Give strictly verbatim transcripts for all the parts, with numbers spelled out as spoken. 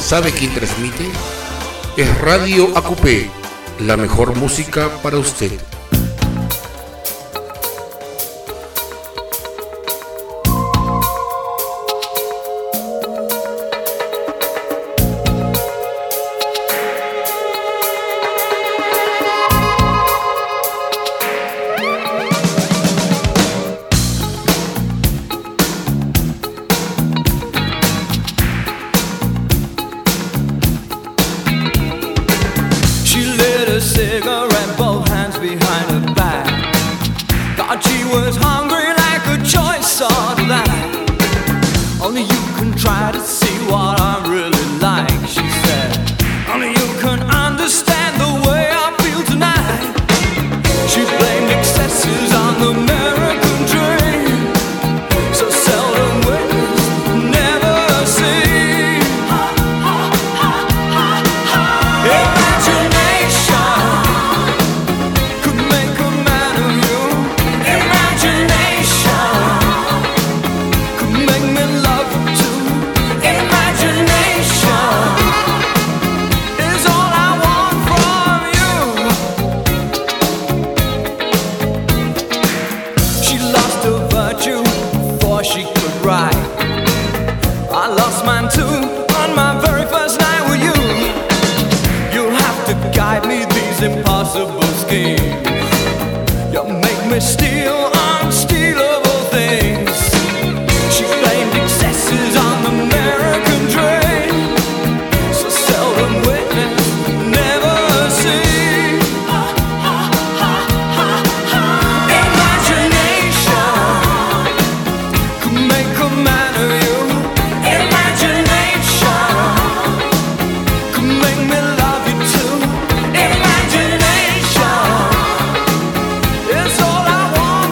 ¿Sabe quién transmite? Es Radio A Q P, la mejor música para usted. It's all I want.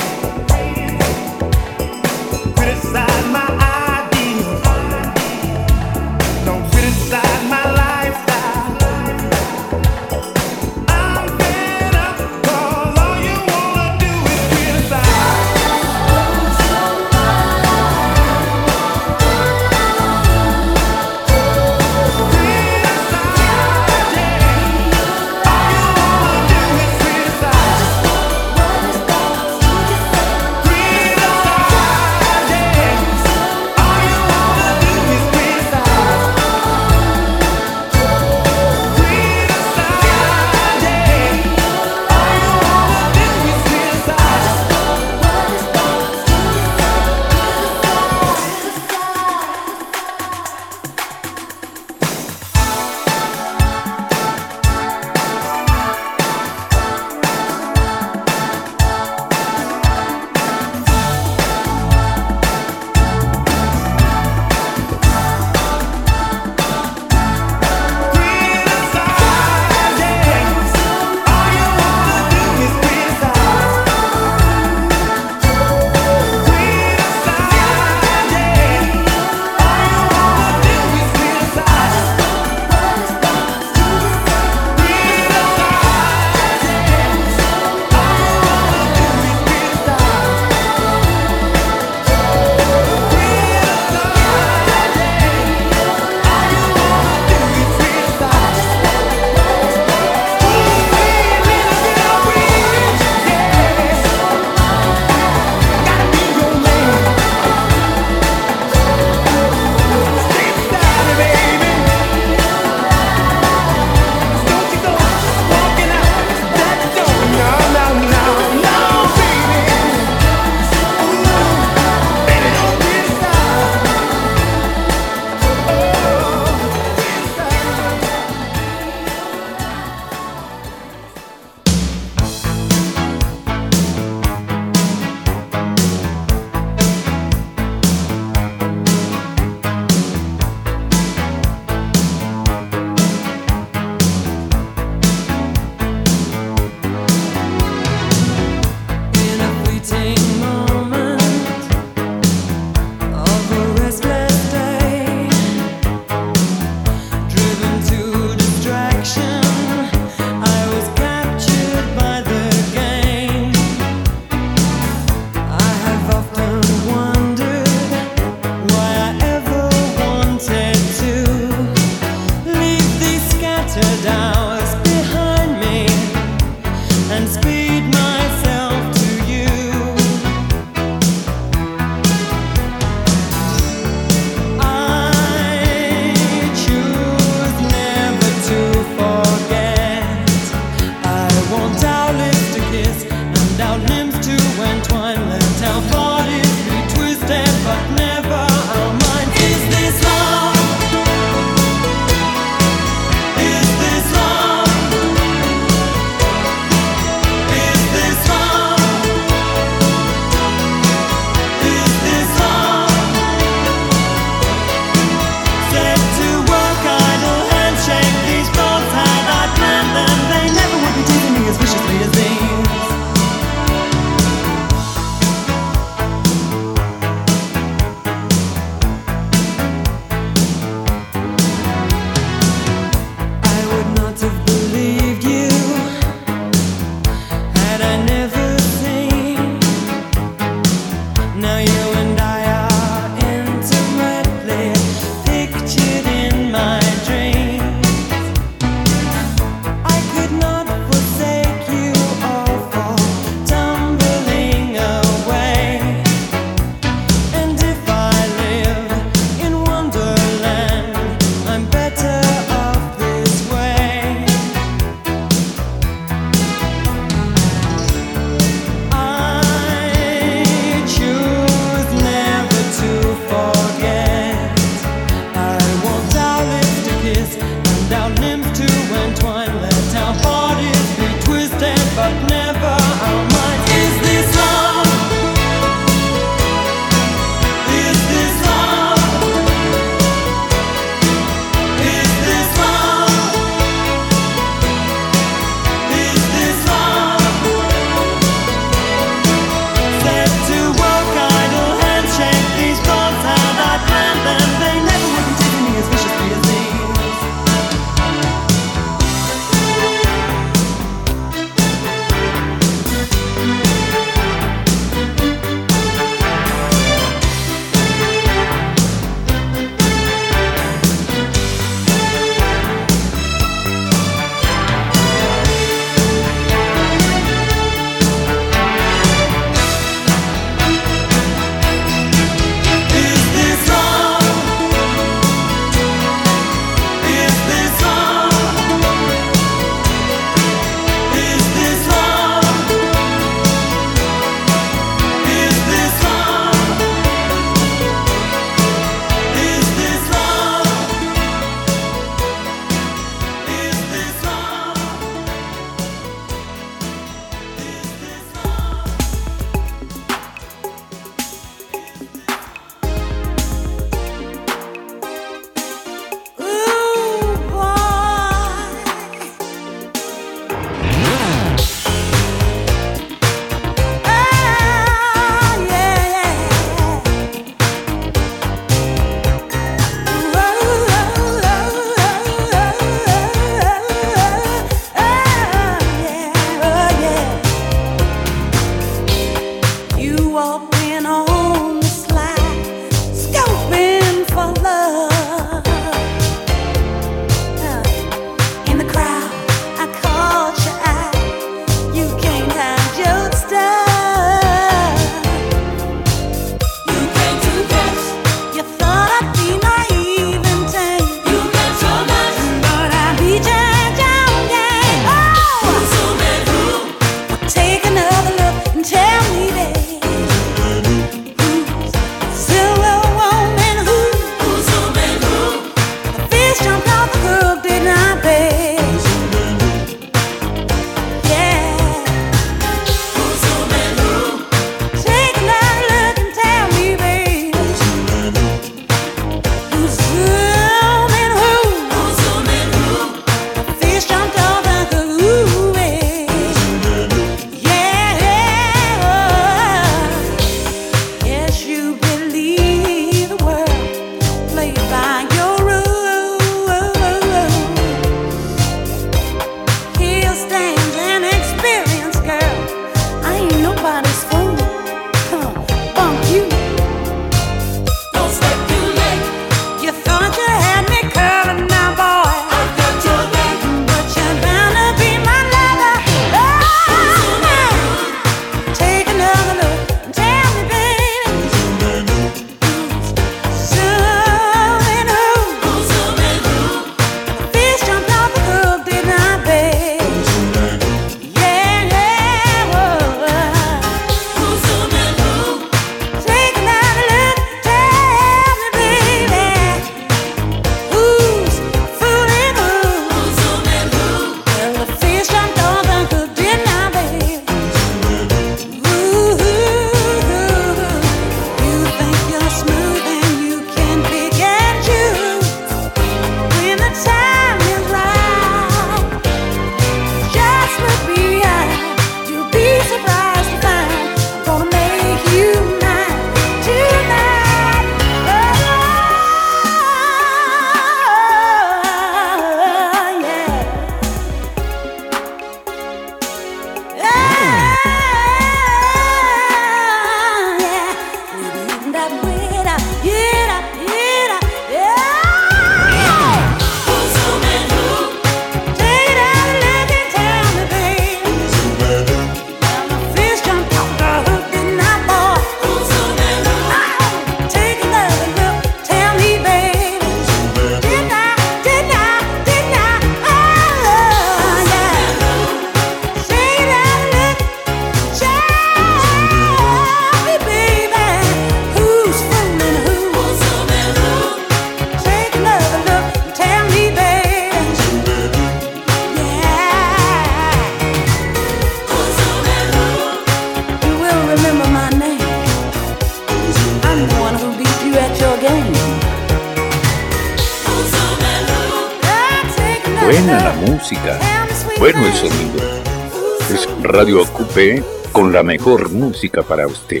Buena la música, bueno el sonido. Es Radio A Q P con la mejor música para usted.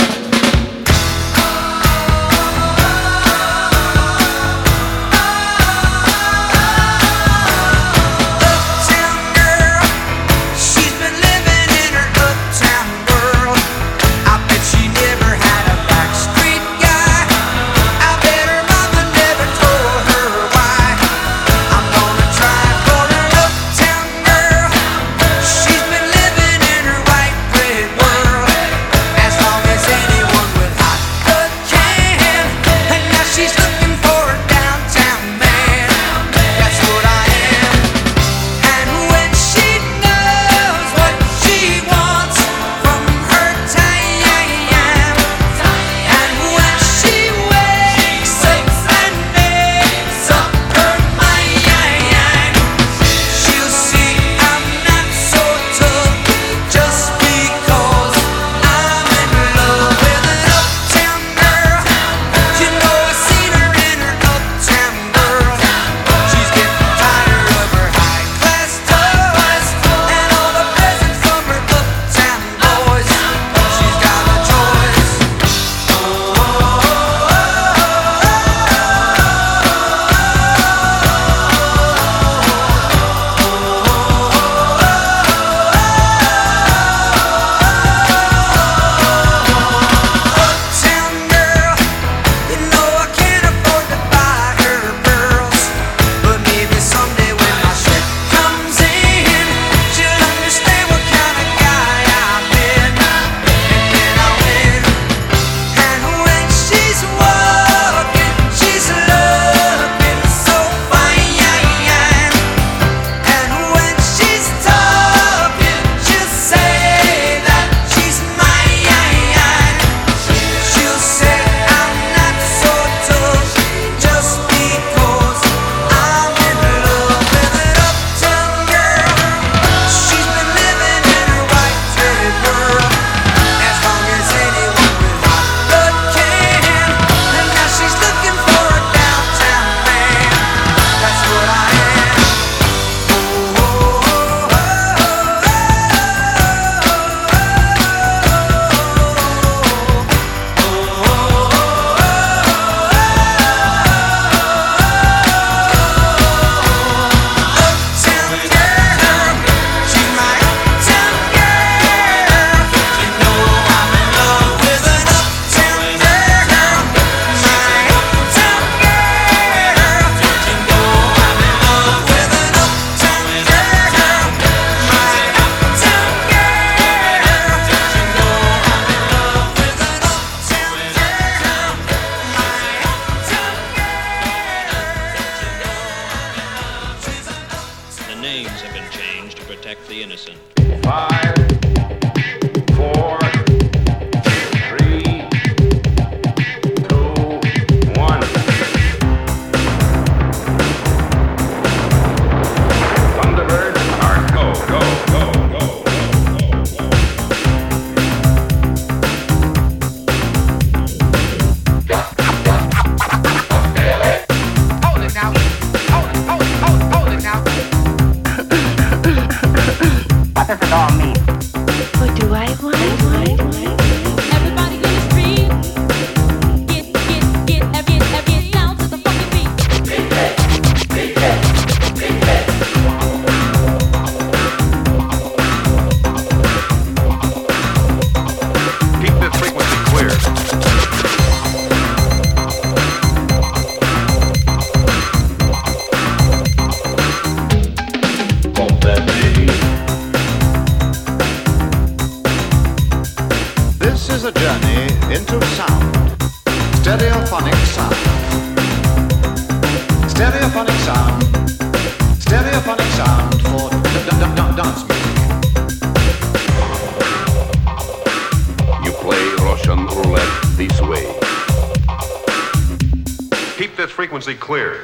Frequency clear.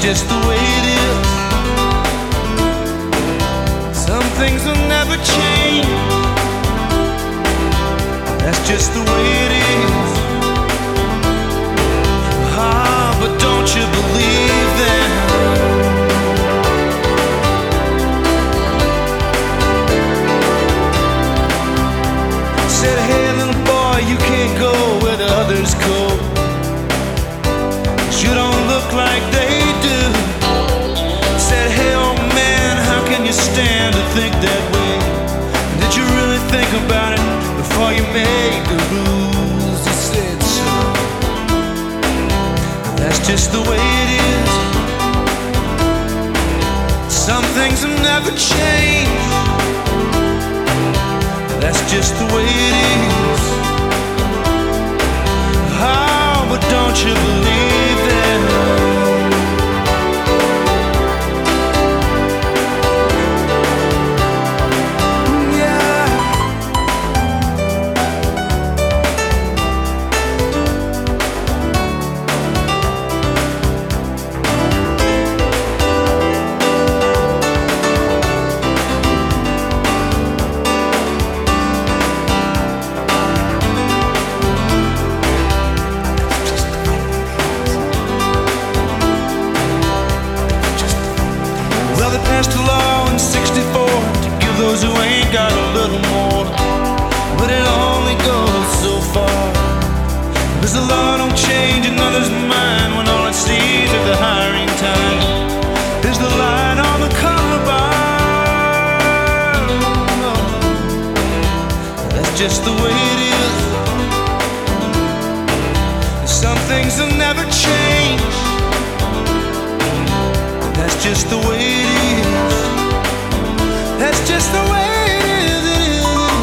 just the way it is. Some things will never change. That's just the way it is. Ah, but don't you believe that? Said, hey little boy, you can't go where the others go. You don't look like they do. Said, hey old man, how can you stand to think that way? Did you really think about it before you made the rules? He said so. That's just the way it is. Some things will never change. That's just the way it is. Oh, but don't you believe that? Passed a law in sixty-four to give those who ain't got a little more, but it only goes so far. Because the law don't change another's mind when all it sees at the hiring time is the line on the carbine. That's just the way it is. Some things will never change. That's just the way it is. That's just the way it is. It is.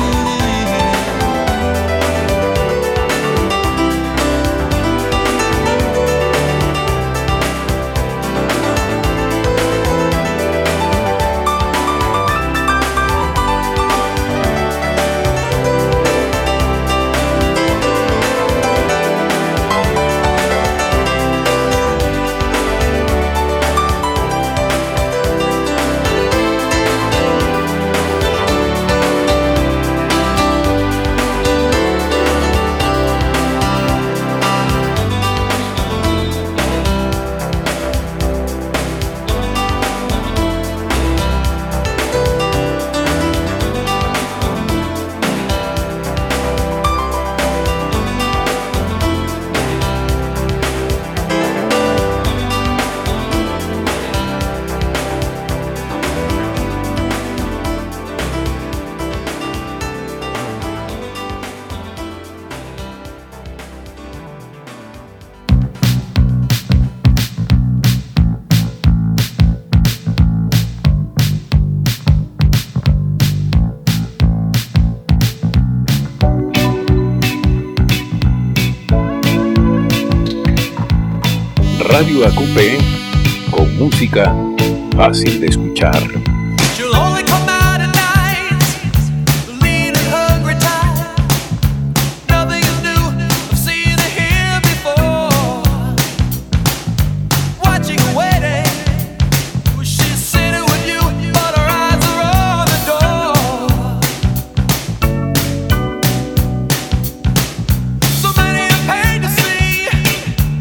Radio A Q P con música fácil de escuchar.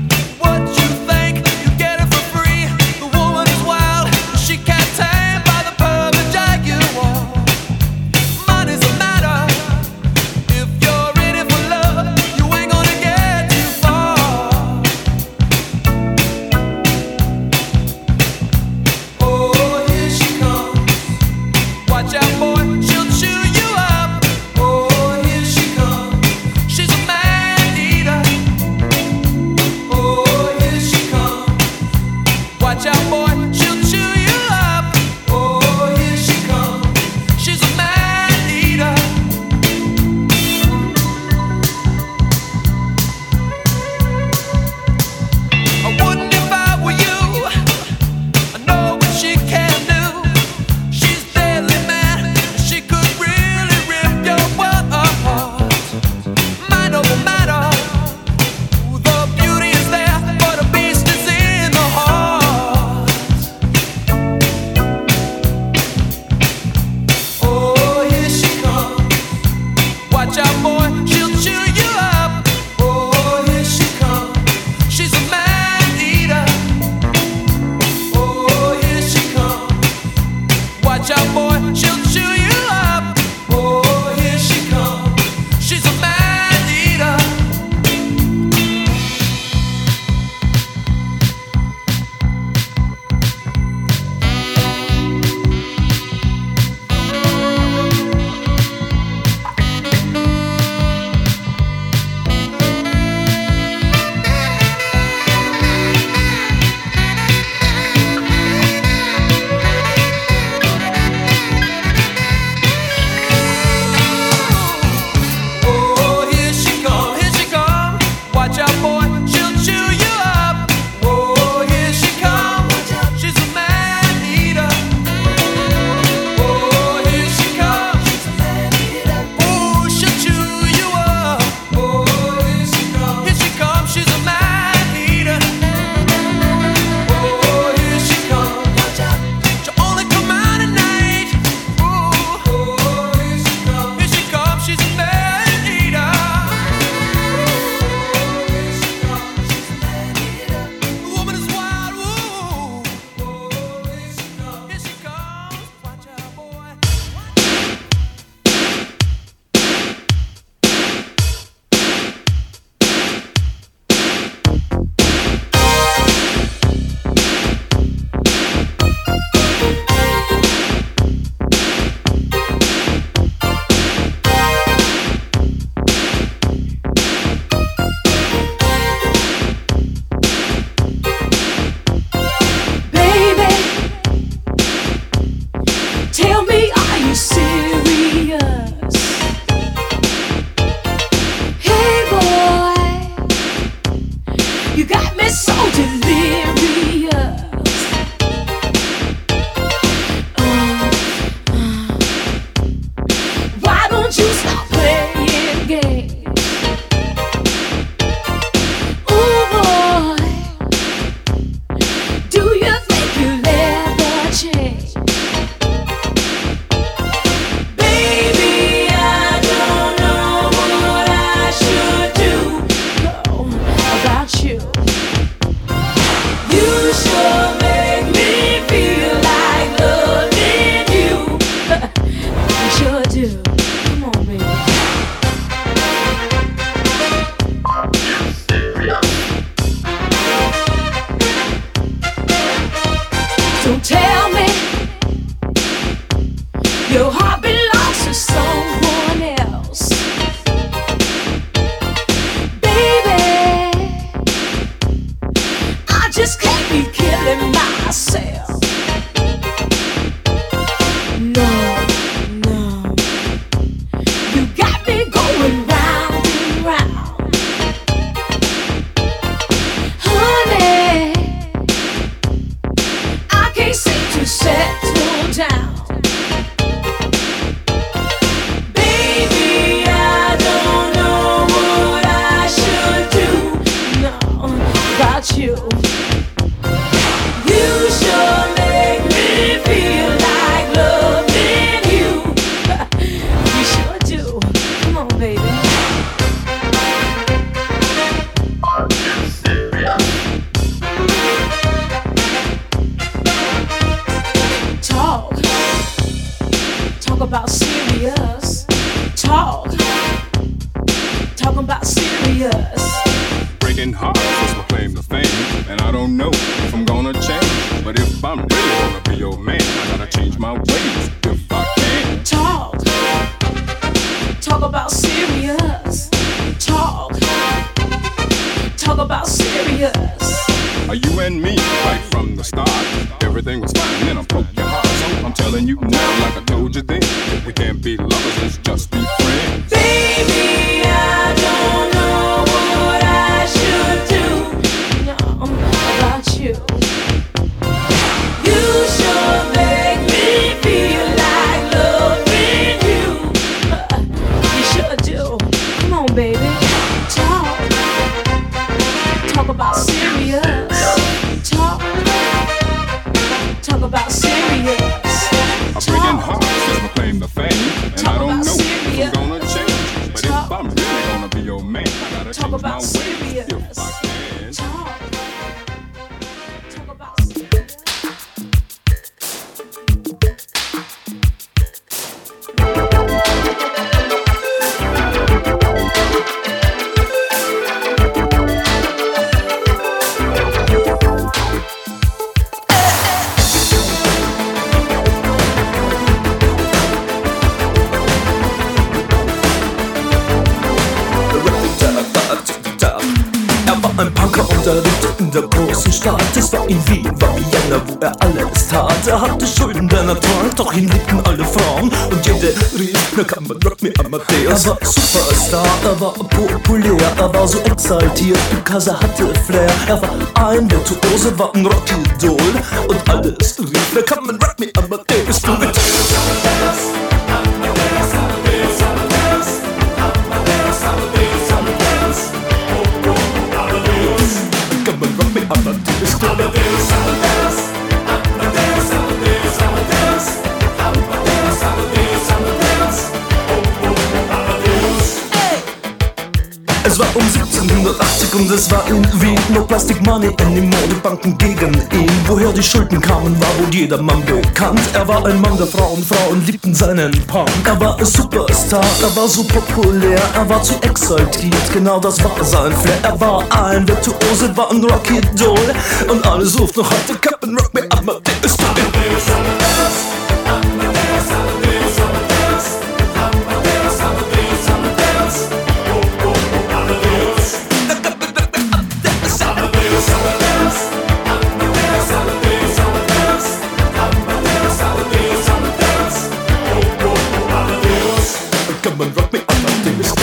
She can't stand by the Your heart belongs to someone else. Baby, I just can't be killing myself. No, no, you got me going round and round. Honey, I can't seem to settle down. You, you sure make me feel like loving you. You sure do. Come on, baby. Are you serious? Talk, talk about serious. Talk, talk about serious. Breaking hearts is my claim to fame, and I don't know if I'm gonna change. But if I'm really gonna be your man, I gotta change my ways if I can. Talk, talk about serious. Talk, talk about serious. Are you and me right from the start? Everything was fine, then I broke your heart. So I'm telling you now, like I told you then, if we can't be lovers, let's just be friends. Baby, I don't know what I should do. No, about you. You sure make me feel like loving you. You sure do. Come on, baby. Talk. Talk about serious. Talk. Talk about serious. I'm breaking hearts is my claim to fame, and Talk I don't about know serious. if I'm gonna change. But Talk. if I'm really gonna be your man, I gotta Talk change about my ways serious. if I can. Talk. Talk about serious. Er war ein Punker und er lebte in der großen Stadt. Es war in Wien, war Vienna, wo er alles tat. Er hatte Schulden, denn er trank, doch ihn liebten alle Frauen. Und jede rief, na kann man Rock Me Amadeus. Er war Superstar, er war populär, er war so exaltiert, because er hatte Flair. Er war ein Virtuose, war ein Rockidol. Und alles rief, na kann man Rock Me Amadeus. Du mit Come on, rock me, Amadeus, Amadeus, Amadeus, Amadeus, Amadeus, Amadeus, Amadeus, Amadeus, Amadeus, oh, oh, Amadeus. Es war um siebzehnhundertachtzig und es war in Wien. No Plastic Money anymore, die Banken gegen ihn. Woher die Schulden kamen, war wohl jedermann bekannt. Er war ein Mann der Frauen, Frauen liebten seinen Punk. Er war ein Superstar, er war so populär, er war zu exaltiert, genau das war sein Flair. Er war ein Virtuose, war ein Rockidol. Und alle suchten noch heute Captain Rock Me Amadeus, Amadeus, Amadeus, Amadeus, Amadeus, Amadeus, Amadeus, Amadeus, Amadeus, oh, oh, oh, Amadeus. Amadeus, Amadeus, Amadeus, Amadeus, Amadeus, Amadeus, Amadeus, Amadeus, oh, oh, oh, Amadeus. Come on, rock me, Amadeus,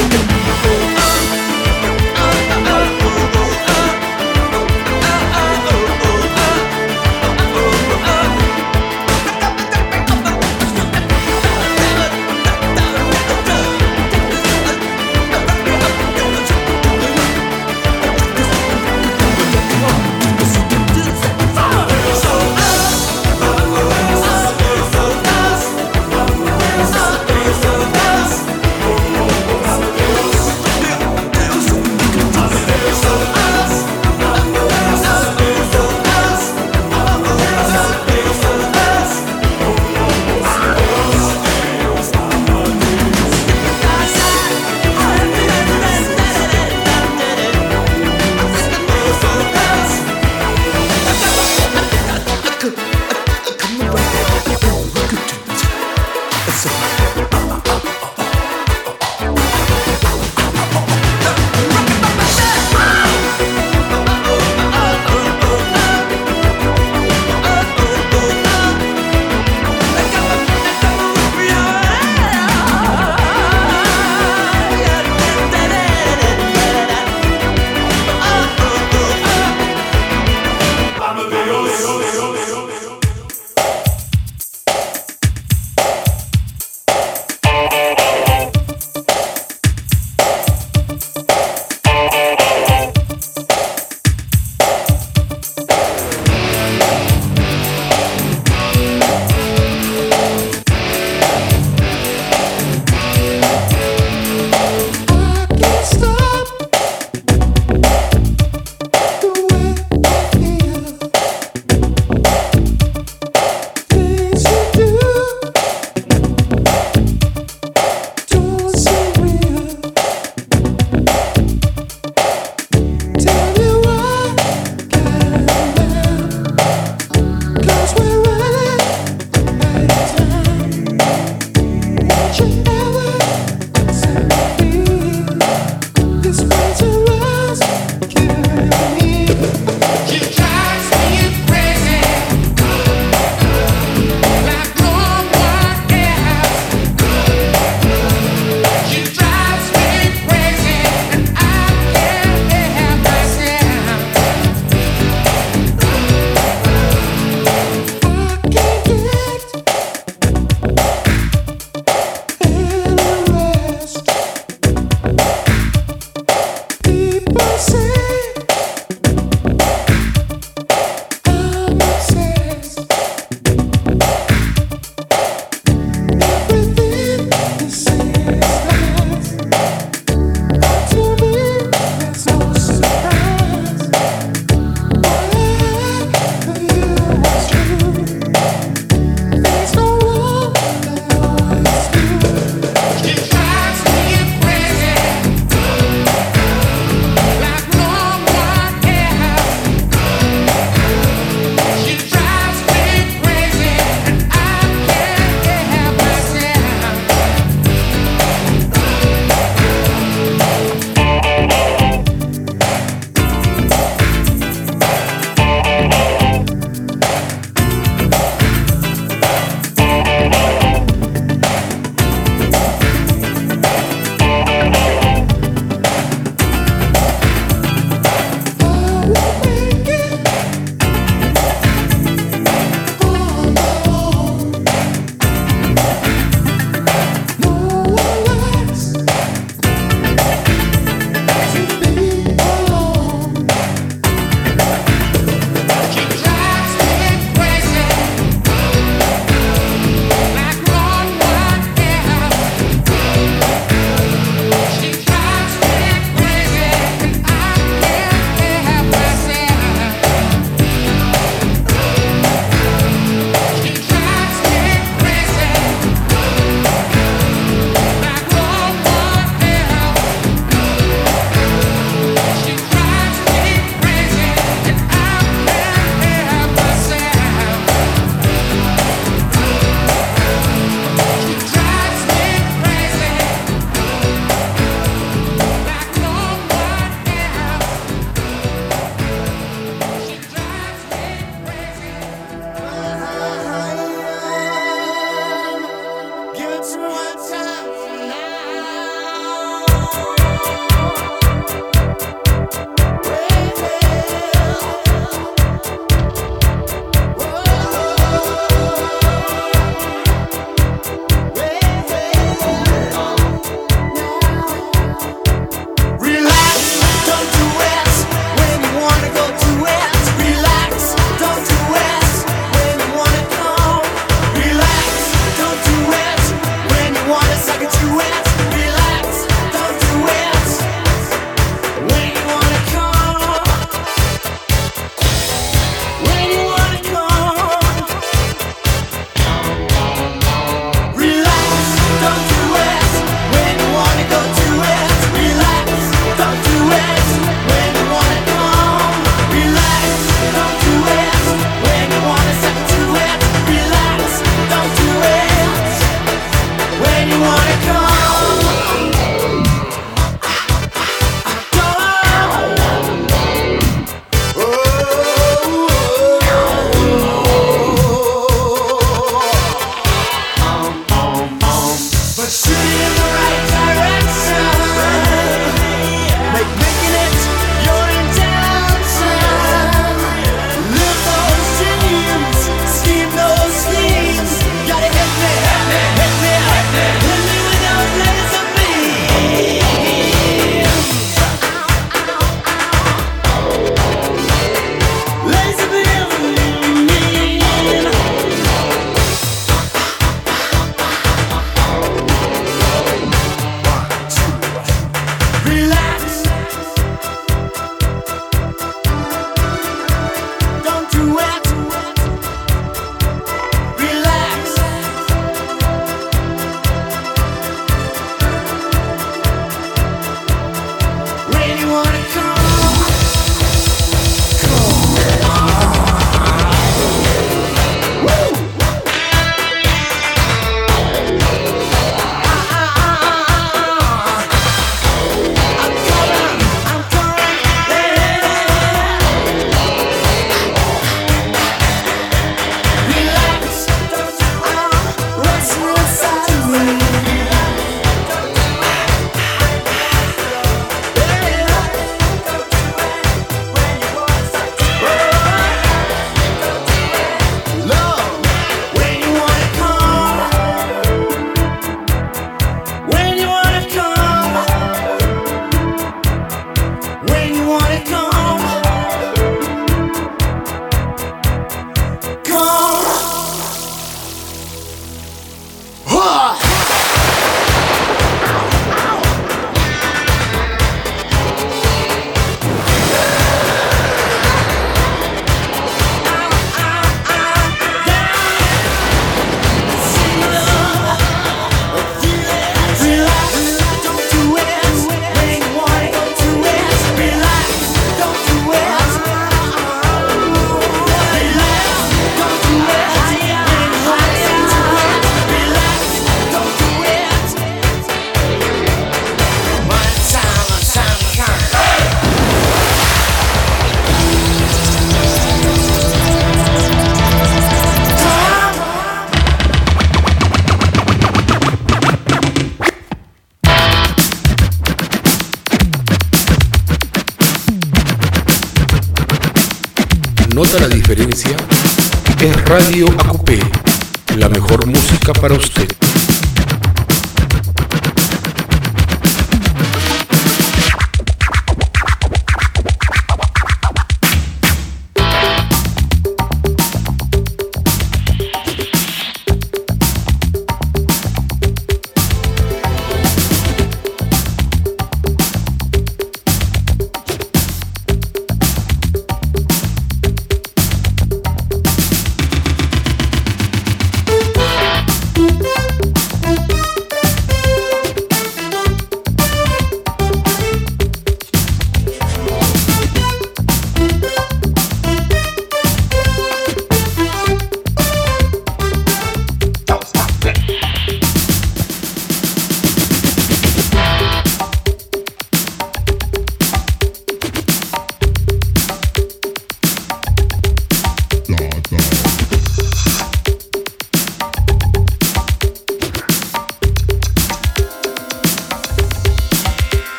nota la diferencia, es Radio A Q P, la mejor música para usted.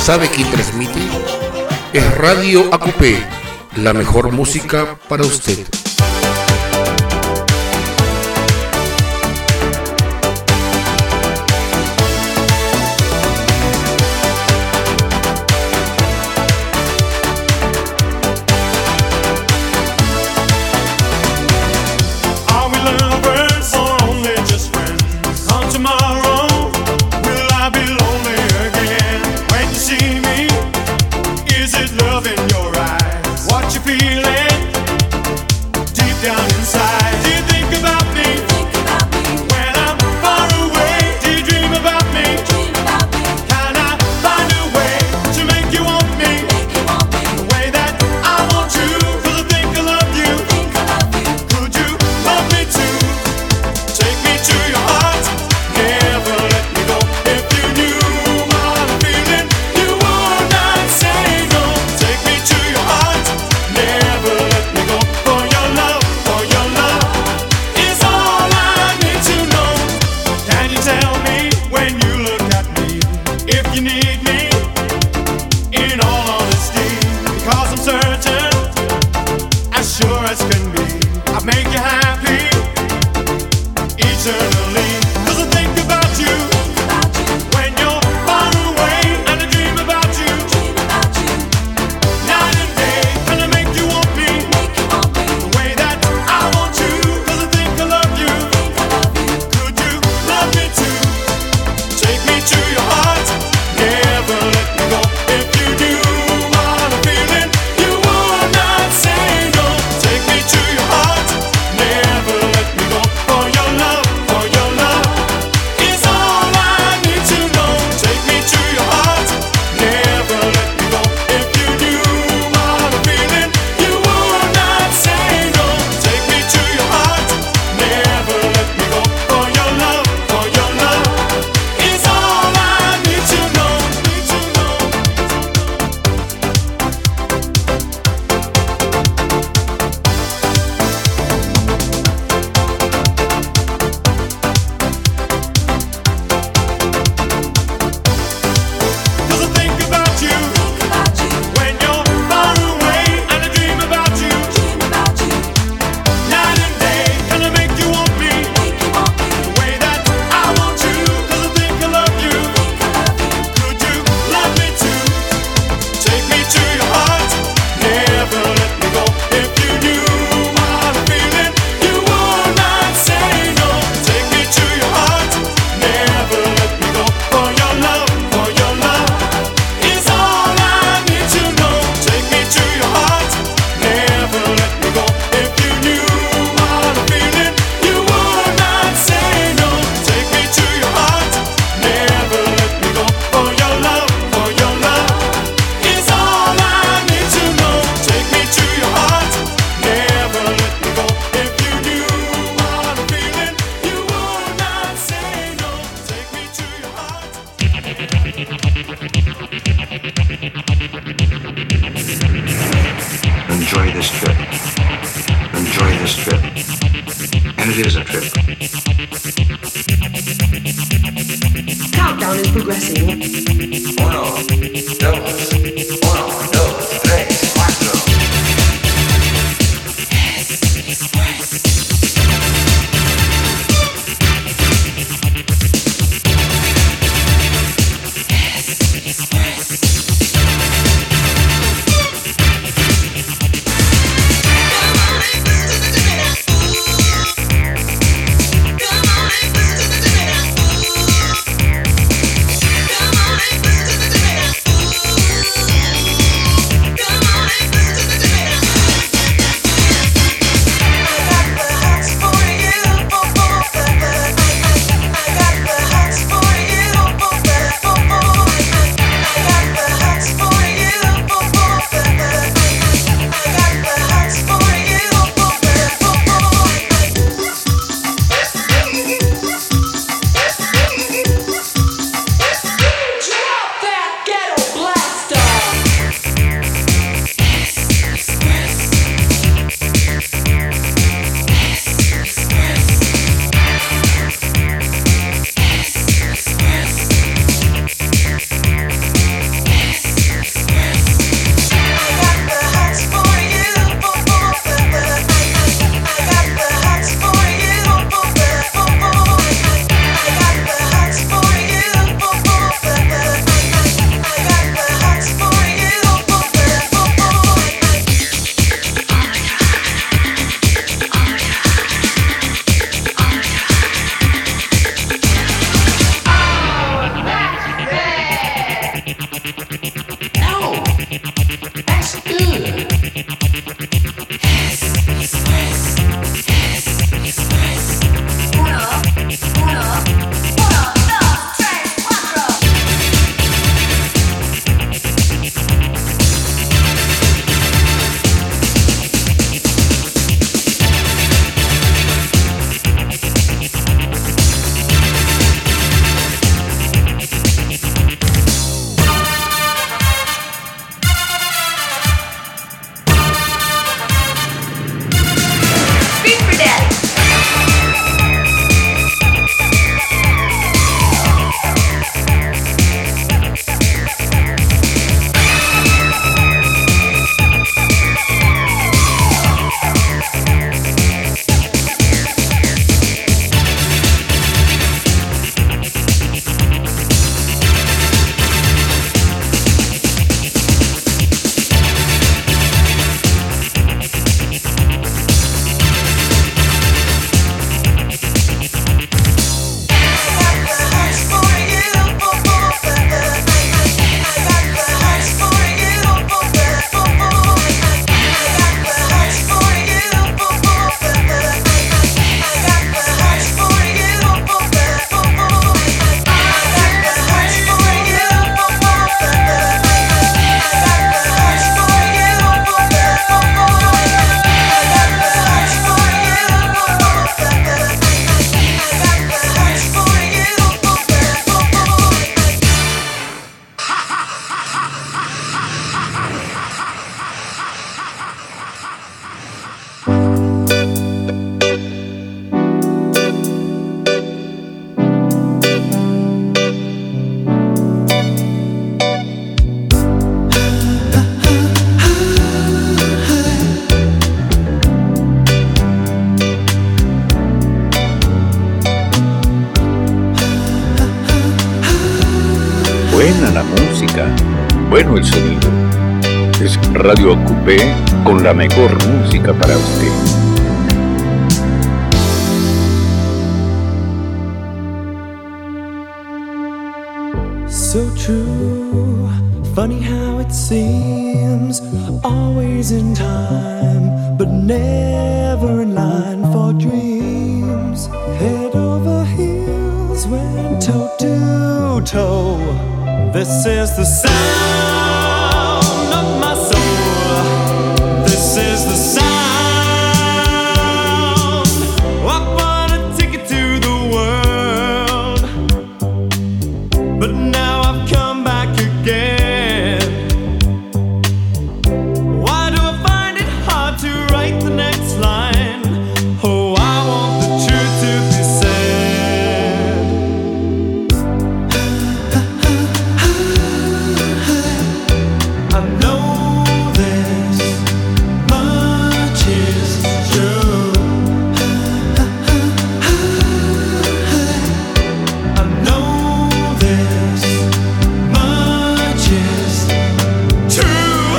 sabe quién transmite? Es Radio A Q P, la mejor música para usted. Enjoy this trip. Enjoy this trip. And it is a trip. Countdown is progressing. Uno, dos, uno, dos, tres, cuatro. Come on. Buena la música, bueno el sonido. Es Radio A Q P con la mejor música para usted. So true, funny how it seems, always in time, but never in line for dreams. Head over heels, went toe to toe. This is the sound of my soul. This is the sound. I bought a ticket to the world, but now I've come back again. Why do I find it hard to write the next line? Oh, I want the truth to be said. I know this much is true. I know this much is true.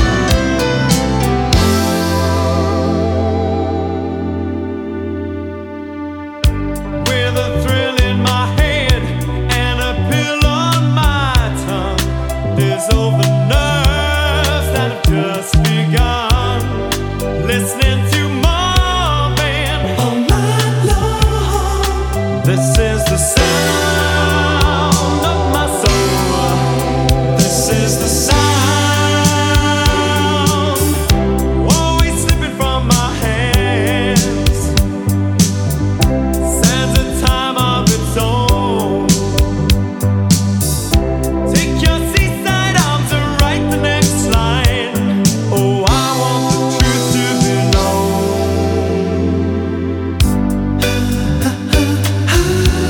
With a thrill in my head and a pill on my tongue, there's all the nerves that have just begun. Listening to Marvin all night long. This is the sound of my soul. This is the sound, always slipping from my hands. Sands a time of its own. Take your seaside arms and write the next line. Oh, I want the truth to be known.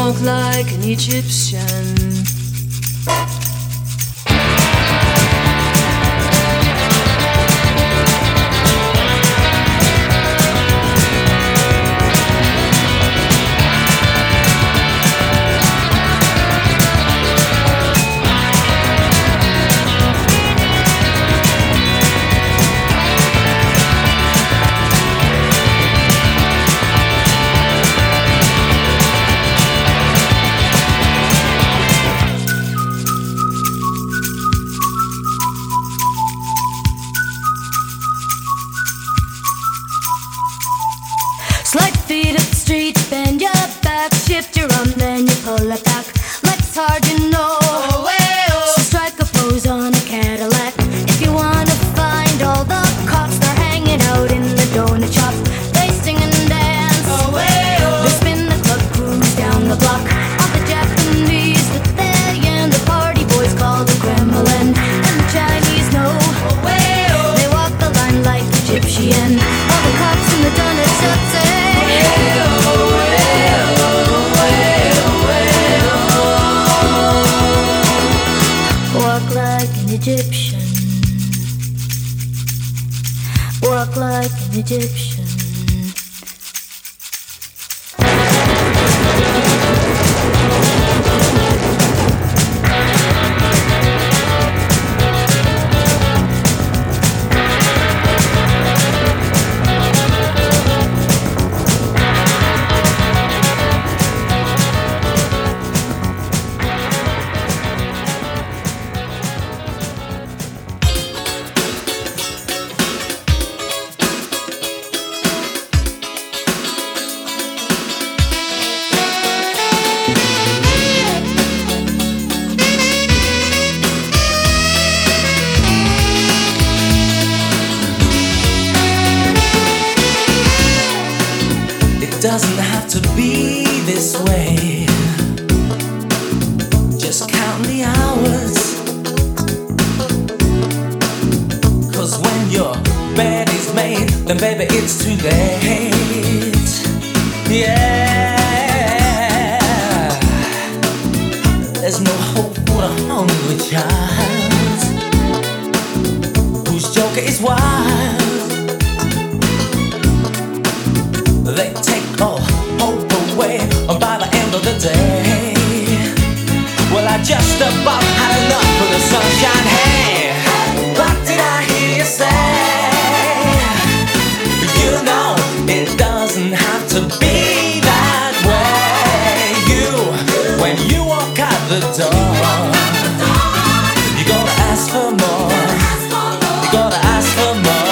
walk like an Egyptian. Doesn't have to be this way. Just count the hours. Cause when your bed is made, then baby it's too late. Yeah. There's no hope for the hungry child whose joker is wild. They take all hope away by the end of the day. Well, I just about had enough of the sunshine. Hey, what did I hear you say? You know it doesn't have to be that way. You, when you walk out the door, you gotta ask for more. You gotta ask for more.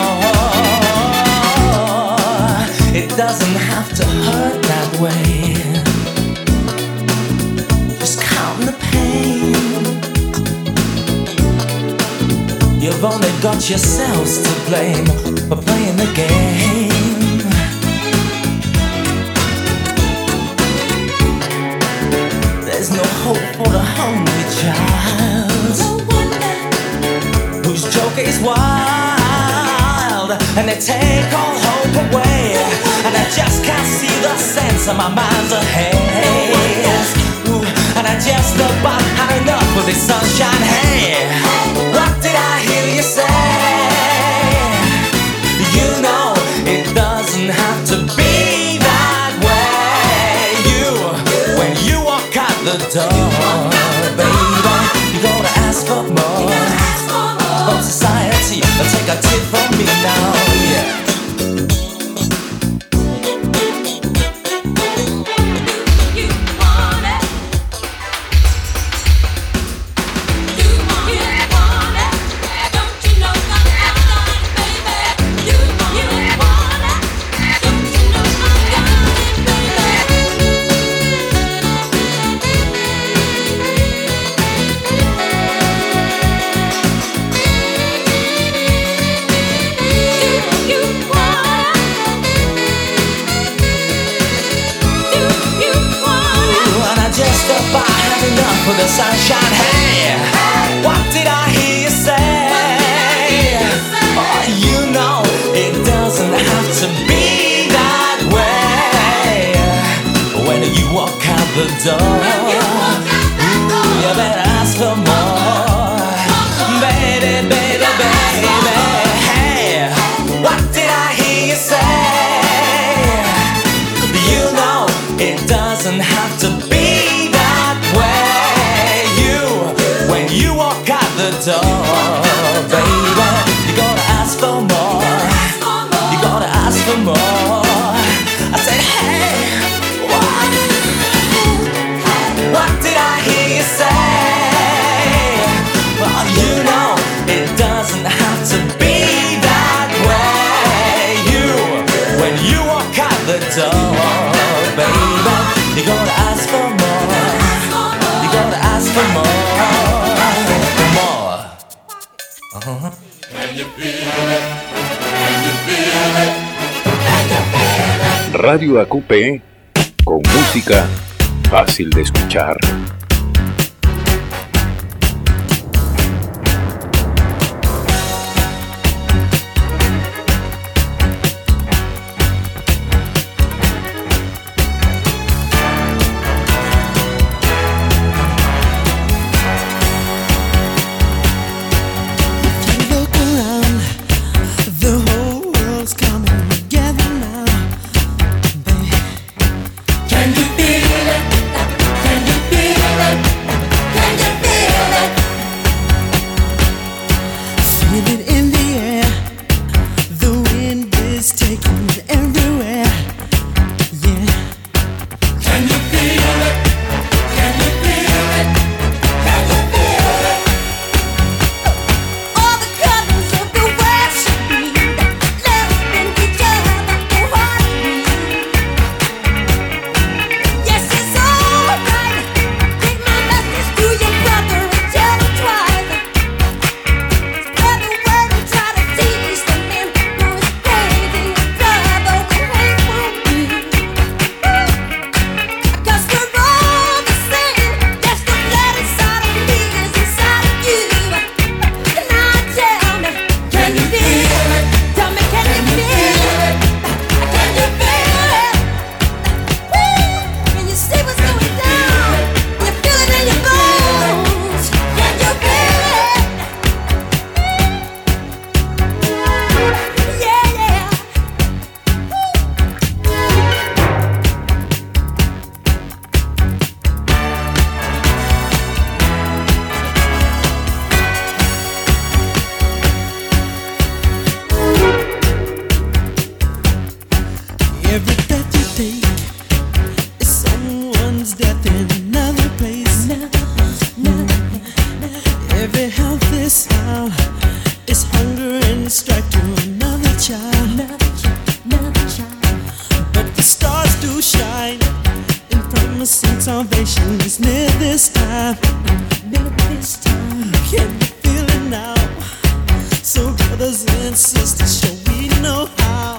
It doesn't have to hurt that way. Just count the pain. You've only got yourselves to blame for playing the game. There's no hope for the hungry child whose joke is wild, and they take all hope away. And I just can't see the sense of my mind's ahead. Ooh, and I just about had enough of this sunshine. Hey, what did I hear you say? You know it doesn't have to be that way. You, when you walk out the door, baby, you gotta ask for more from society. Take a tip from me now, yeah. For the sunshine, hey, what did I hear you say? Oh, you know it doesn't have to be that way. When you walk out the door. Ooh, you better ask for more. Baby, baby, baby. Hey, what did I hear you say? You know it doesn't have to be that way. You, when you walk out the door, baby, you gotta ask for more. You gotta ask for more. I said, hey, what? What did I hear you say? Well, you know it doesn't have to be that way. You, when you walk out the door, baby, you gotta ask for more. You gotta ask for more. More. Uh-huh. Can you feel it? Can you feel it? Can you feel it? Radio A Q P, con música fácil de escuchar. Salvation is near this time. Near this time. Can you feel it now? So brothers and sisters, shall we know how?